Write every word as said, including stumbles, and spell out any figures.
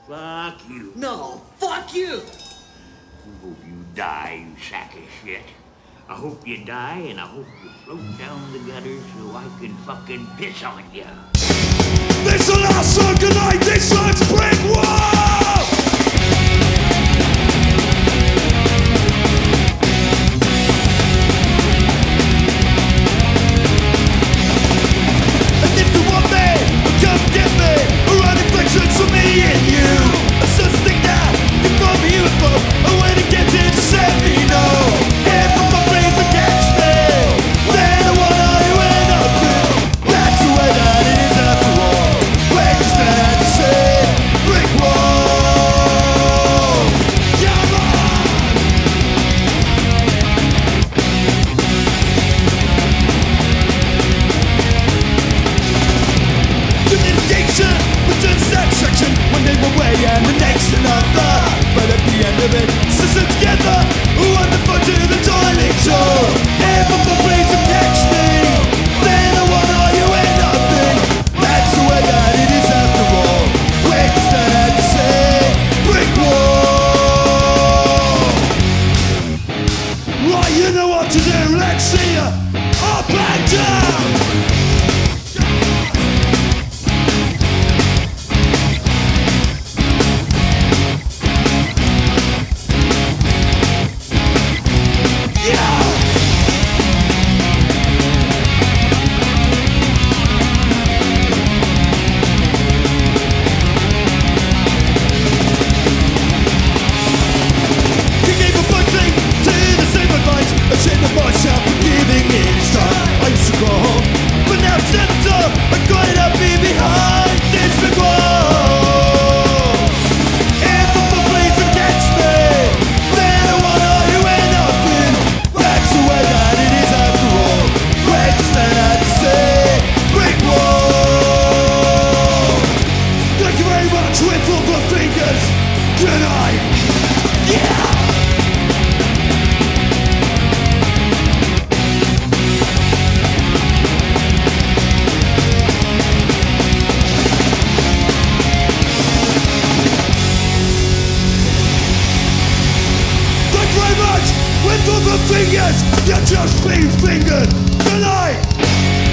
Fuck you. No, fuck you! I hope you die, you sack of shit. I hope you die, and I hope you float down the gutter so I can fucking piss on you. This the last song tonight, this song's Brick Wall! And if you want me, come get me. Write reflections of me and you. A something that you from me U F O. A way to get in to set me know. If my brains against me, then I wanna you end up with. That's the way that it is after all. Where you stand to say brick wall. Come on! Communication with satisfaction. One day one way and the next another. But at the end of it, system together. Wonderful to the toilet show. If I'm afraid to catch me, then I wanna you end up in. That's the way that it is after all. Where you stand to say brick wall. Right, you know what to do. Let's see ya. Up and down. Fingers, you just be fingered tonight.